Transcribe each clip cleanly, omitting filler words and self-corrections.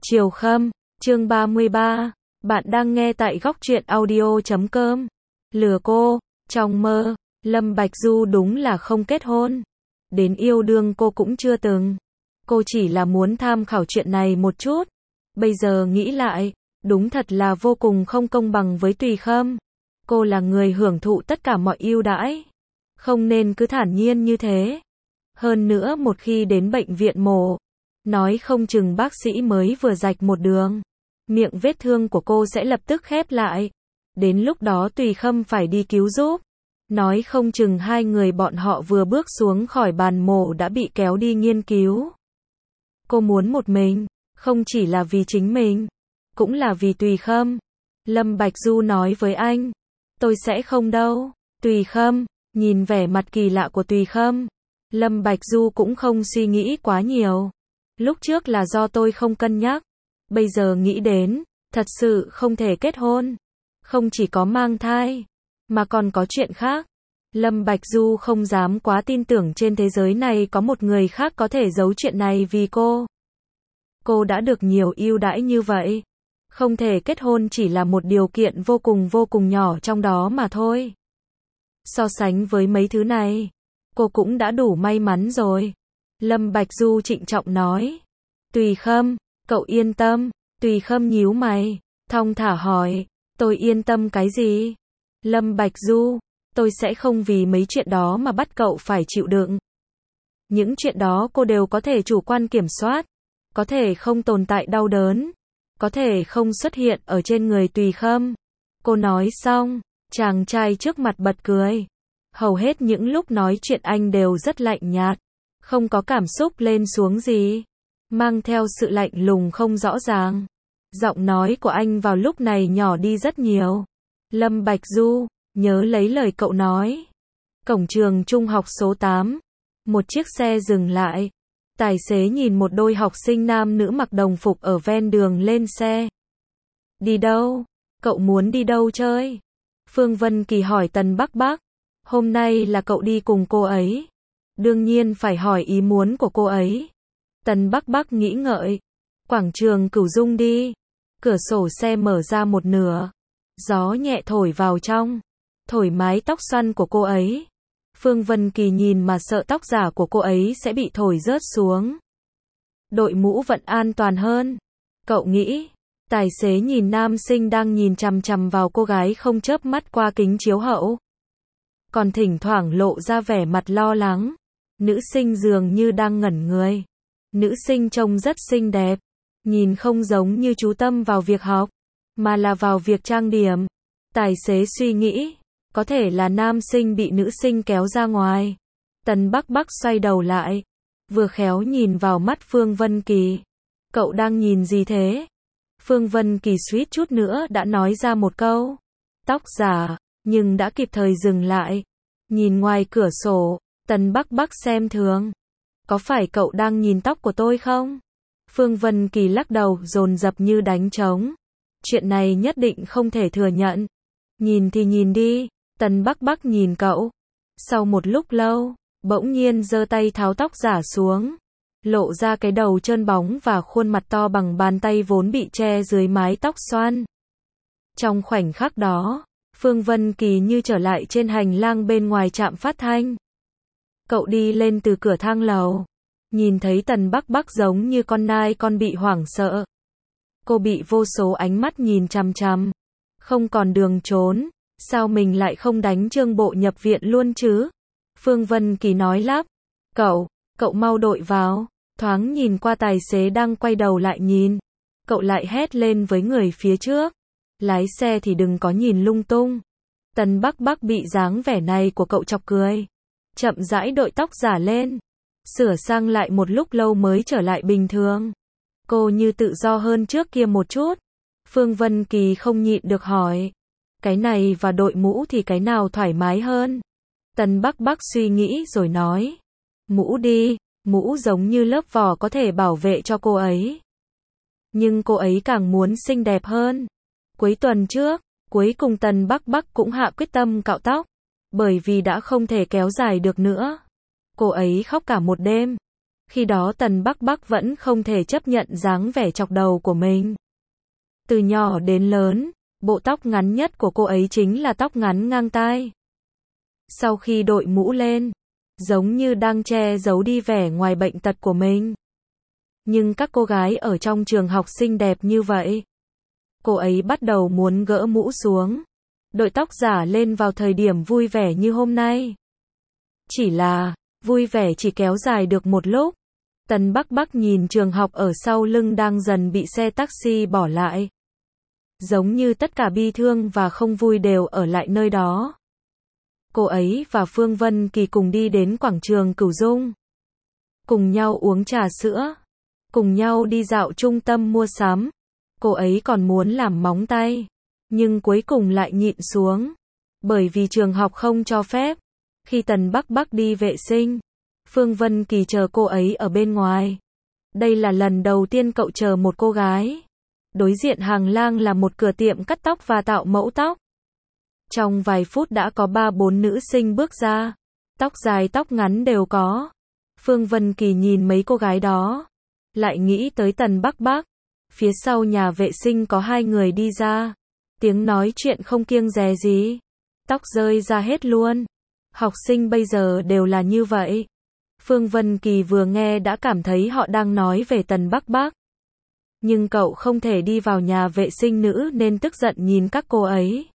Chiều Khâm, chương 33, bạn đang nghe tại góc truyện audio.com. Lừa cô, trong mơ, Lâm Bạch Du đúng là không kết hôn. Đến yêu đương cô cũng chưa từng. Cô chỉ là muốn tham khảo chuyện này một chút. Bây giờ nghĩ lại, đúng thật là vô cùng không công bằng với Tùy Khâm. Cô là người hưởng thụ tất cả mọi ưu đãi. Không nên cứ thản nhiên như thế. Hơn nữa một khi đến bệnh viện mổ, nói không chừng bác sĩ mới vừa rạch một đường, miệng vết thương của cô sẽ lập tức khép lại. Đến lúc đó Tùy Khâm phải đi cứu giúp. Nói không chừng hai người bọn họ vừa bước xuống khỏi bàn mổ đã bị kéo đi nghiên cứu. Cô muốn một mình, không chỉ là vì chính mình, cũng là vì Tùy Khâm. Lâm Bạch Du nói với anh, tôi sẽ không đâu. Tùy Khâm, nhìn vẻ mặt kỳ lạ của Tùy Khâm, Lâm Bạch Du cũng không suy nghĩ quá nhiều. Lúc trước là do tôi không cân nhắc. Bây giờ nghĩ đến, thật sự không thể kết hôn. Không chỉ có mang thai, mà còn có chuyện khác. Lâm Bạch Du không dám quá tin tưởng trên thế giới này có một người khác có thể giấu chuyện này vì cô. Cô đã được nhiều ưu đãi như vậy. Không thể kết hôn chỉ là một điều kiện vô cùng nhỏ trong đó mà thôi. So sánh với mấy thứ này, cô cũng đã đủ may mắn rồi. Lâm Bạch Du trịnh trọng nói. Tùy Khâm, cậu yên tâm. Tùy Khâm nhíu mày, thong thả hỏi, tôi yên tâm cái gì? Lâm Bạch Du, tôi sẽ không vì mấy chuyện đó mà bắt cậu phải chịu đựng. Những chuyện đó cô đều có thể chủ quan kiểm soát, có thể không tồn tại đau đớn, có thể không xuất hiện ở trên người Tùy Khâm. Cô nói xong, chàng trai trước mặt bật cười. Hầu hết những lúc nói chuyện anh đều rất lạnh nhạt, không có cảm xúc lên xuống gì, mang theo sự lạnh lùng không rõ ràng. Giọng nói của anh vào lúc này nhỏ đi rất nhiều. Lâm Bạch Du, nhớ lấy lời cậu nói. Cổng trường trung học số 8, một chiếc xe dừng lại. Tài xế nhìn một đôi học sinh nam nữ mặc đồng phục ở ven đường lên xe. Đi đâu? Cậu muốn đi đâu chơi? Phương Vân Kỳ hỏi Tần Bắc Bắc. Hôm nay là cậu đi cùng cô ấy. Đương nhiên phải hỏi ý muốn của cô ấy. Tần Bắc Bắc nghĩ ngợi. Quảng trường Cửu Dung đi. Cửa sổ xe mở ra một nửa. Gió nhẹ thổi vào trong, thổi mái tóc xoăn của cô ấy. Phương Vân Kỳ nhìn mà sợ tóc giả của cô ấy sẽ bị thổi rớt xuống. Đội mũ vẫn an toàn hơn. Cậu nghĩ. Tài xế nhìn nam sinh đang nhìn chằm chằm vào cô gái không chớp mắt qua kính chiếu hậu. Còn thỉnh thoảng lộ ra vẻ mặt lo lắng. Nữ sinh dường như đang ngẩn người. Nữ sinh trông rất xinh đẹp. Nhìn không giống như chú tâm vào việc học, mà là vào việc trang điểm. Tài xế suy nghĩ, có thể là nam sinh bị nữ sinh kéo ra ngoài. Tần Bắc Bắc xoay đầu lại, vừa khéo nhìn vào mắt Phương Vân Kỳ. Cậu đang nhìn gì thế? Phương Vân Kỳ suýt chút nữa đã nói ra một câu. Tóc giả, nhưng đã kịp thời dừng lại. Nhìn ngoài cửa sổ, Tần Bắc Bắc xem thường. Có phải cậu đang nhìn tóc của tôi không? Phương Vân Kỳ lắc đầu dồn dập như đánh trống. Chuyện này nhất định không thể thừa nhận. Nhìn thì nhìn đi. Tần Bắc Bắc nhìn cậu. Sau một lúc lâu, bỗng nhiên giơ tay tháo tóc giả xuống. Lộ ra cái đầu trơn bóng và khuôn mặt to bằng bàn tay vốn bị che dưới mái tóc xoăn. Trong khoảnh khắc đó, Phương Vân Kỳ như trở lại trên hành lang bên ngoài trạm phát thanh. Cậu đi lên từ cửa thang lầu. Nhìn thấy Tần Bắc Bắc giống như con nai con bị hoảng sợ. Cô bị vô số ánh mắt nhìn chằm chằm. Không còn đường trốn. Sao mình lại không đánh Trương Bộ nhập viện luôn chứ? Phương Vân Kỳ nói lắp. Cậu mau đội vào. Thoáng nhìn qua tài xế đang quay đầu lại nhìn. Cậu lại hét lên với người phía trước. Lái xe thì đừng có nhìn lung tung. Tần Bắc Bắc bị dáng vẻ này của cậu chọc cười. Chậm rãi đội tóc giả lên. Sửa sang lại một lúc lâu mới trở lại bình thường. Cô như tự do hơn trước kia một chút. Phương Vân Kỳ không nhịn được hỏi. Cái này và đội mũ thì cái nào thoải mái hơn? Tần Bắc Bắc suy nghĩ rồi nói. Mũ đi, mũ giống như lớp vỏ có thể bảo vệ cho cô ấy. Nhưng cô ấy càng muốn xinh đẹp hơn. Cuối tuần trước, cuối cùng Tần Bắc Bắc cũng hạ quyết tâm cạo tóc. Bởi vì đã không thể kéo dài được nữa. Cô ấy khóc cả một đêm. Khi đó Tần Bắc Bắc vẫn không thể chấp nhận dáng vẻ chọc đầu của mình. Từ nhỏ đến lớn, bộ tóc ngắn nhất của cô ấy chính là tóc ngắn ngang tai. Sau khi đội mũ lên, giống như đang che giấu đi vẻ ngoài bệnh tật của mình. Nhưng các cô gái ở trong trường học xinh đẹp như vậy. Cô ấy bắt đầu muốn gỡ mũ xuống, đội tóc giả lên vào thời điểm vui vẻ như hôm nay. Chỉ là, vui vẻ chỉ kéo dài được một lúc. Tần Bắc Bắc nhìn trường học ở sau lưng đang dần bị xe taxi bỏ lại. Giống như tất cả bi thương và không vui đều ở lại nơi đó. Cô ấy và Phương Vân Kỳ cùng đi đến quảng trường Cửu Dung. Cùng nhau uống trà sữa. Cùng nhau đi dạo trung tâm mua sắm. Cô ấy còn muốn làm móng tay. Nhưng cuối cùng lại nhịn xuống. Bởi vì trường học không cho phép. Khi Tần Bắc Bắc đi vệ sinh, Phương Vân Kỳ chờ cô ấy ở bên ngoài. Đây là lần đầu tiên cậu chờ một cô gái. Đối diện hàng lang là một cửa tiệm cắt tóc và tạo mẫu tóc. Trong vài phút đã có 3-4 nữ sinh bước ra. Tóc dài tóc ngắn đều có. Phương Vân Kỳ nhìn mấy cô gái đó. Lại nghĩ tới Tần Bắc Bắc. Phía sau nhà vệ sinh có 2 người đi ra. Tiếng nói chuyện không kiêng dè gì. Tóc rơi ra hết luôn. Học sinh bây giờ đều là như vậy. Phương Vân Kỳ vừa nghe đã cảm thấy họ đang nói về Tần Bắc Bắc. Nhưng cậu không thể đi vào nhà vệ sinh nữ nên tức giận nhìn các cô ấy.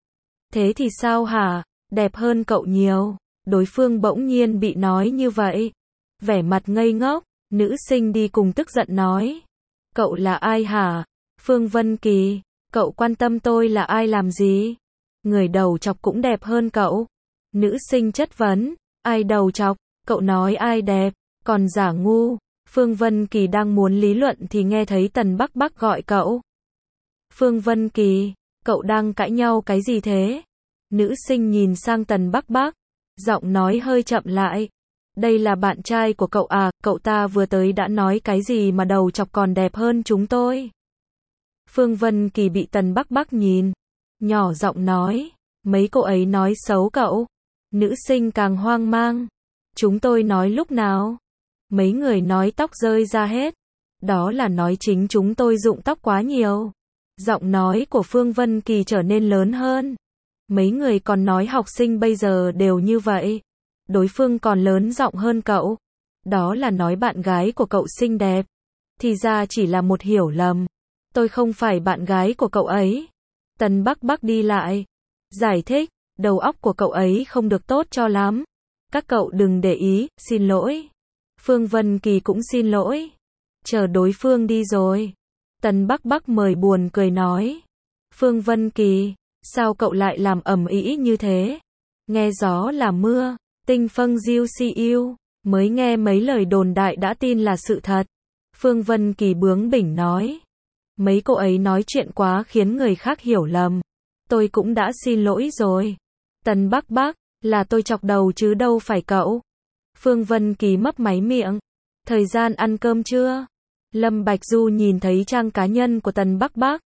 Thế thì sao hả? Đẹp hơn cậu nhiều. Đối phương bỗng nhiên bị nói như vậy. Vẻ mặt ngây ngốc, nữ sinh đi cùng tức giận nói. Cậu là ai hả? Phương Vân Kỳ, cậu quan tâm tôi là ai làm gì? Người đầu chọc cũng đẹp hơn cậu. Nữ sinh chất vấn, ai đầu chọc? Cậu nói ai đẹp, còn giả ngu. Phương Vân Kỳ đang muốn lý luận thì nghe thấy Tần Bắc Bắc gọi cậu. Phương Vân Kỳ, cậu đang cãi nhau cái gì thế? Nữ sinh nhìn sang Tần Bắc Bắc, giọng nói hơi chậm lại. Đây là bạn trai của cậu à, cậu ta vừa tới đã nói cái gì mà đầu chọc còn đẹp hơn chúng tôi. Phương Vân Kỳ bị Tần Bắc Bắc nhìn, nhỏ giọng nói, mấy cô ấy nói xấu cậu. Nữ sinh càng hoang mang. Chúng tôi nói lúc nào? Mấy người nói tóc rơi ra hết. Đó là nói chính chúng tôi rụng tóc quá nhiều. Giọng nói của Phương Vân Kỳ trở nên lớn hơn. Mấy người còn nói học sinh bây giờ đều như vậy. Đối phương còn lớn giọng hơn cậu. Đó là nói bạn gái của cậu xinh đẹp. Thì ra chỉ là một hiểu lầm. Tôi không phải bạn gái của cậu ấy. Tần Bắc Bắc đi lại. Giải thích, đầu óc của cậu ấy không được tốt cho lắm. Các cậu đừng để ý, xin lỗi. Phương Vân Kỳ cũng xin lỗi. Chờ đối phương đi rồi. Tần Bắc Bắc mời buồn cười nói. Phương Vân Kỳ, sao cậu lại làm ầm ĩ như thế? Nghe gió là mưa, tinh phân diêu si yêu. Mới nghe mấy lời đồn đại đã tin là sự thật. Phương Vân Kỳ bướng bỉnh nói. Mấy cô ấy nói chuyện quá khiến người khác hiểu lầm. Tôi cũng đã xin lỗi rồi. Tần Bắc Bắc, là tôi chọc đầu chứ đâu phải cậu. Phương Vân Kỳ mấp máy miệng. Thời gian ăn cơm chưa? Lâm Bạch Du nhìn thấy trang cá nhân của Tần Bắc Bắc.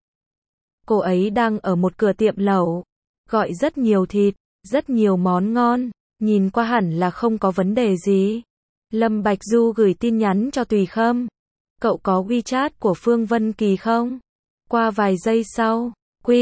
Cô ấy đang ở một cửa tiệm lẩu. Gọi rất nhiều thịt, rất nhiều món ngon. Nhìn qua hẳn là không có vấn đề gì. Lâm Bạch Du gửi tin nhắn cho Tùy Khâm. Cậu có WeChat của Phương Vân Kỳ không? Qua vài giây sau.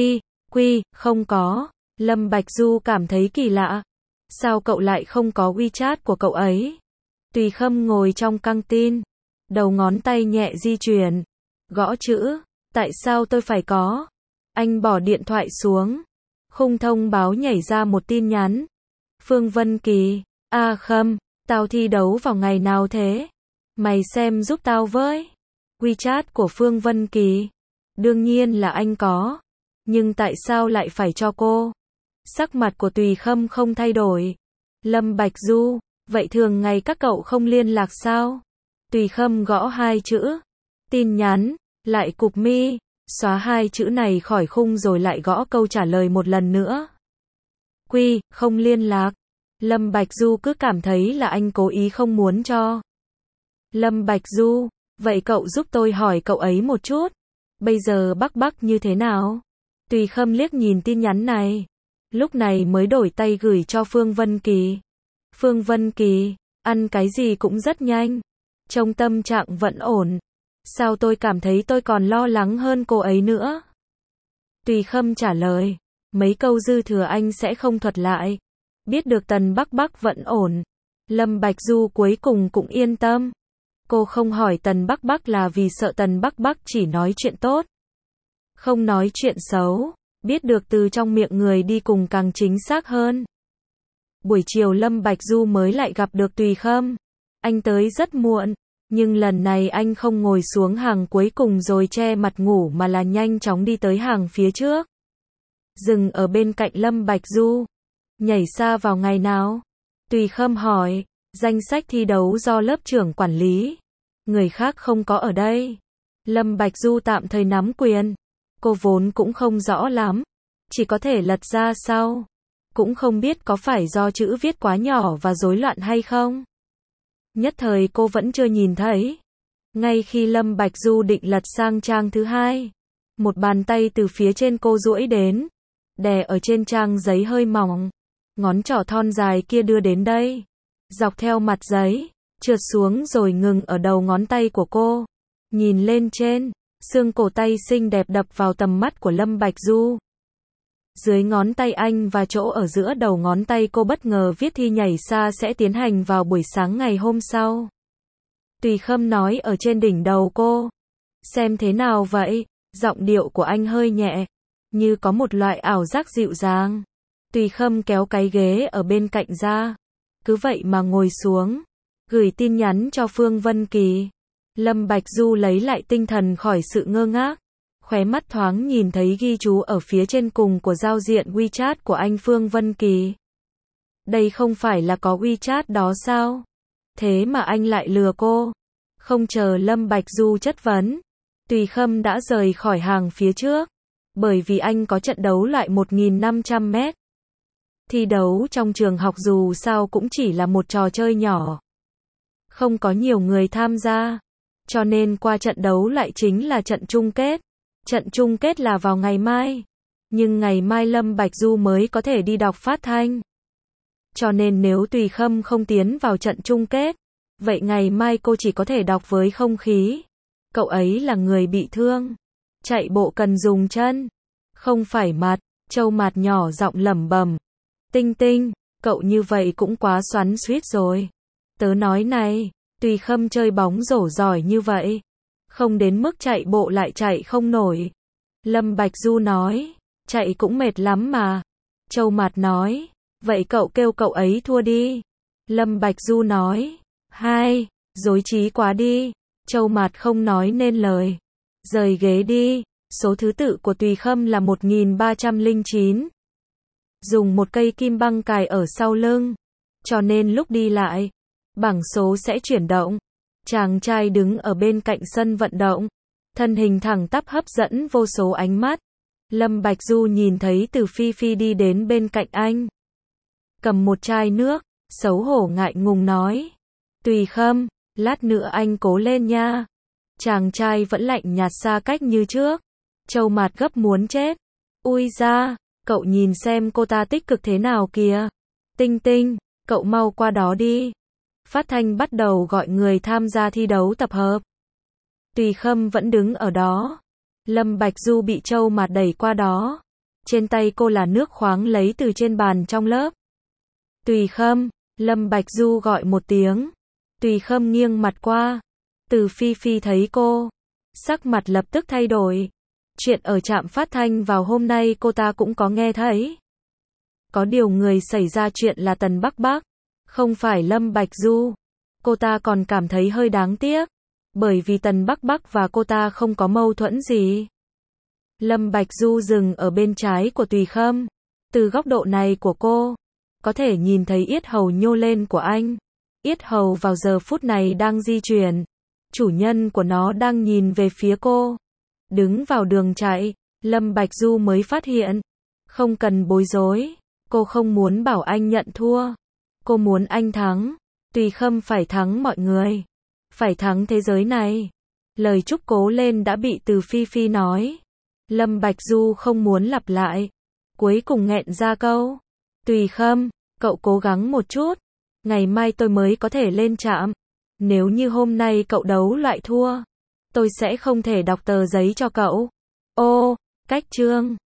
Không có. Lâm Bạch Du cảm thấy kỳ lạ. Sao cậu lại không có WeChat của cậu ấy? Tùy Khâm ngồi trong căng tin. Đầu ngón tay nhẹ di chuyển. Gõ chữ. Tại sao tôi phải có? Anh bỏ điện thoại xuống. Khung thông báo nhảy ra một tin nhắn. Phương Vân Kỳ. A Khâm, tao thi đấu vào ngày nào thế? Mày xem giúp tao với. WeChat của Phương Vân Kỳ. Đương nhiên là anh có. Nhưng tại sao lại phải cho cô? Sắc mặt của Tùy Khâm không thay đổi. Lâm Bạch Du, vậy thường ngày các cậu không liên lạc sao? Tùy Khâm gõ 2 chữ. Tin nhắn, lại cụp mi, xóa 2 chữ này khỏi khung rồi lại gõ câu trả lời một lần nữa. Không liên lạc. Lâm Bạch Du cứ cảm thấy là anh cố ý không muốn cho. Lâm Bạch Du, vậy cậu giúp tôi hỏi cậu ấy một chút. Bây giờ Bắc Bắc như thế nào? Tùy Khâm liếc nhìn tin nhắn này. Lúc này mới đổi tay gửi cho Phương Vân Kỳ. Phương Vân Kỳ, ăn cái gì cũng rất nhanh. trông tâm trạng vẫn ổn. Sao tôi cảm thấy tôi còn lo lắng hơn cô ấy nữa? Tùy Khâm trả lời. Mấy câu dư thừa anh sẽ không thuật lại. Biết được Tần Bắc Bắc vẫn ổn. Lâm Bạch Du cuối cùng cũng yên tâm. Cô không hỏi Tần Bắc Bắc là vì sợ Tần Bắc Bắc chỉ nói chuyện tốt, không nói chuyện xấu. Biết được từ trong miệng người đi cùng càng chính xác hơn. Buổi chiều Lâm Bạch Du mới lại gặp được Tùy Khâm. Anh tới rất muộn, nhưng lần này anh không ngồi xuống hàng cuối cùng rồi che mặt ngủ mà là nhanh chóng đi tới hàng phía trước. Dừng ở bên cạnh Lâm Bạch Du. Nhảy xa vào ngày nào? Tùy Khâm hỏi. Danh sách thi đấu do lớp trưởng quản lý. Người khác không có ở đây. Lâm Bạch Du tạm thời nắm quyền. Cô vốn cũng không rõ lắm. Chỉ có thể lật ra sau. Cũng không biết có phải do chữ viết quá nhỏ và rối loạn hay không. Nhất thời cô vẫn chưa nhìn thấy. Ngay khi Lâm Bạch Du định lật sang trang thứ hai, một bàn tay từ phía trên cô duỗi đến, đè ở trên trang giấy hơi mỏng. Ngón trỏ thon dài kia đưa đến đây, dọc theo mặt giấy, trượt xuống rồi ngừng ở đầu ngón tay của cô. Nhìn lên trên, xương cổ tay xinh đẹp đập vào tầm mắt của Lâm Bạch Du. Dưới ngón tay anh và chỗ ở giữa đầu ngón tay cô bất ngờ viết thi nhảy xa sẽ tiến hành vào buổi sáng ngày hôm sau. Tùy Khâm nói ở trên đỉnh đầu cô. Xem thế nào vậy? Giọng điệu của anh hơi nhẹ, như có một loại ảo giác dịu dàng. Tùy Khâm kéo cái ghế ở bên cạnh ra. Cứ vậy mà ngồi xuống. Gửi tin nhắn cho Phương Vân Kỳ. Lâm Bạch Du lấy lại tinh thần khỏi sự ngơ ngác. Khóe mắt thoáng nhìn thấy ghi chú ở phía trên cùng của giao diện WeChat của anh Phương Vân Kỳ. Đây không phải là có WeChat đó sao? Thế mà anh lại lừa cô. Không chờ Lâm Bạch Du chất vấn, Tùy Khâm đã rời khỏi hàng phía trước. Bởi vì anh có trận đấu loại 1.500 mét. Thi đấu trong trường học dù sao cũng chỉ là một trò chơi nhỏ. Không có nhiều người tham gia. Cho nên qua trận đấu lại chính là trận chung kết. Trận chung kết là vào ngày mai. Nhưng ngày mai Lâm Bạch Du mới có thể đi đọc phát thanh. Cho nên nếu Tùy Khâm không tiến vào trận chung kết, vậy ngày mai cô chỉ có thể đọc với không khí. Cậu ấy là người bị thương. Chạy bộ cần dùng chân, không phải mặt. Châu Mạt nhỏ giọng lẩm bẩm. Tinh Tinh, cậu như vậy cũng quá xoắn xuýt rồi. Tớ nói này, Tùy Khâm chơi bóng rổ giỏi như vậy. Không đến mức chạy bộ lại chạy không nổi. Lâm Bạch Du nói, chạy cũng mệt lắm mà. Châu Mạt nói, vậy cậu kêu cậu ấy thua đi. Lâm Bạch Du nói, hai, dối trí quá đi. Châu Mạt không nói nên lời. Rời ghế đi. Số thứ tự của Tùy Khâm là 1309. Dùng một cây kim băng cài ở sau lưng. Cho nên lúc đi lại, bảng số sẽ chuyển động. Chàng trai đứng ở bên cạnh sân vận động. Thân hình thẳng tắp hấp dẫn vô số ánh mắt. Lâm Bạch Du nhìn thấy Từ Phi Phi đi đến bên cạnh anh. Cầm một chai nước, xấu hổ ngại ngùng nói. Tùy Khâm, lát nữa anh cố lên nha. Chàng trai vẫn lạnh nhạt xa cách như trước. Châu Mạt gấp muốn chết. Ui da, cậu nhìn xem cô ta tích cực thế nào kìa. Tinh Tinh, cậu mau qua đó đi. Phát thanh bắt đầu gọi người tham gia thi đấu tập hợp. Tùy Khâm vẫn đứng ở đó. Lâm Bạch Du bị Châu Mạt đẩy qua đó. Trên tay cô là nước khoáng lấy từ trên bàn trong lớp. Tùy Khâm, Lâm Bạch Du gọi một tiếng. Tùy Khâm nghiêng mặt qua. Từ Phi Phi thấy cô, sắc mặt lập tức thay đổi. Chuyện ở trạm phát thanh vào hôm nay cô ta cũng có nghe thấy. Có điều người xảy ra chuyện là Tần Bắc Bắc, không phải Lâm Bạch Du. Cô ta còn cảm thấy hơi đáng tiếc, bởi vì Tần Bắc Bắc và cô ta không có mâu thuẫn gì. Lâm Bạch Du dừng ở bên trái của Tùy Khâm. Từ góc độ này của cô, có thể nhìn thấy yết hầu nhô lên của anh. Yết hầu vào giờ phút này đang di chuyển. Chủ nhân của nó đang nhìn về phía cô. Đứng vào đường chạy, Lâm Bạch Du mới phát hiện. Không cần bối rối. Cô không muốn bảo anh nhận thua. Cô muốn anh thắng. Tùy Khâm phải thắng mọi người. Phải thắng thế giới này. Lời chúc cố lên đã bị Từ Phi Phi nói. Lâm Bạch Du không muốn lặp lại. Cuối cùng nghẹn ra câu. Tùy Khâm, cậu cố gắng một chút. Ngày mai tôi mới có thể lên trạm. Nếu như hôm nay cậu đấu loại thua, tôi sẽ không thể đọc tờ giấy cho cậu. Ô, cách chương.